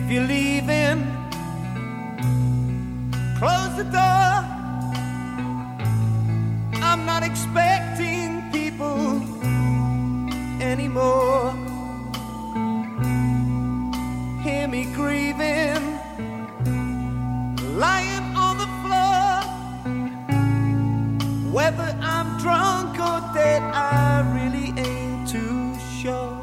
If you're leaving, close the door. I'm not expecting people anymore. Hear me grieving, lying on the floor. Whether I'm drunk or dead, I really ain't too sure.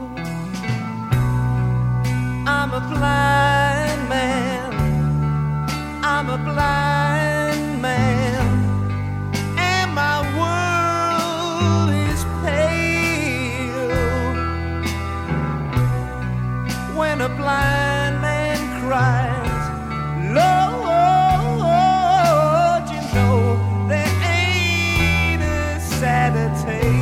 I'm a blind man, I'm a blind man, and my world is pale. When a blind man cries, Lord, you know there ain't a sadder tale.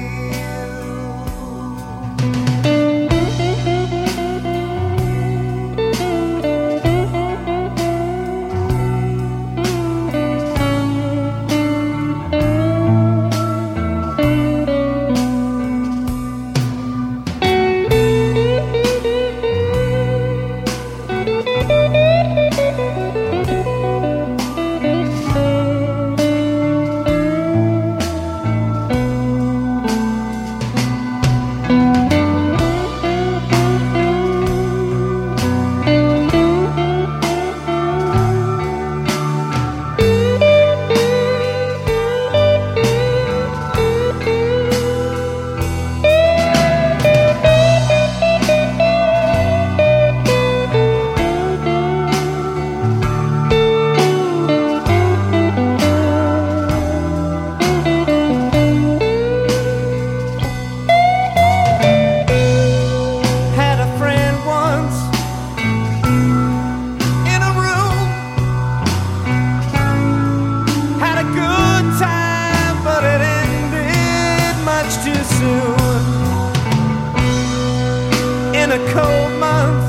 In a cold month,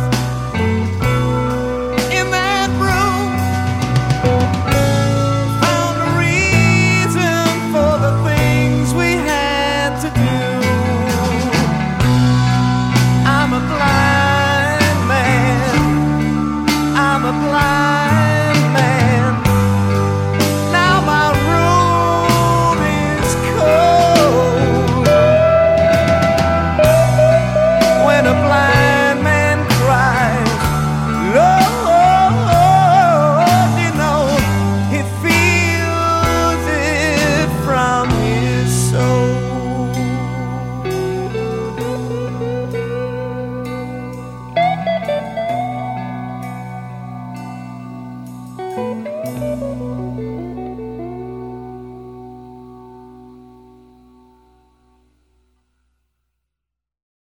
in that room, found a reason for the things we had to do. I'm a blind man, I'm a blind man. Now my room is cold. When a blind man cries, Lord, you know he feels it from his soul.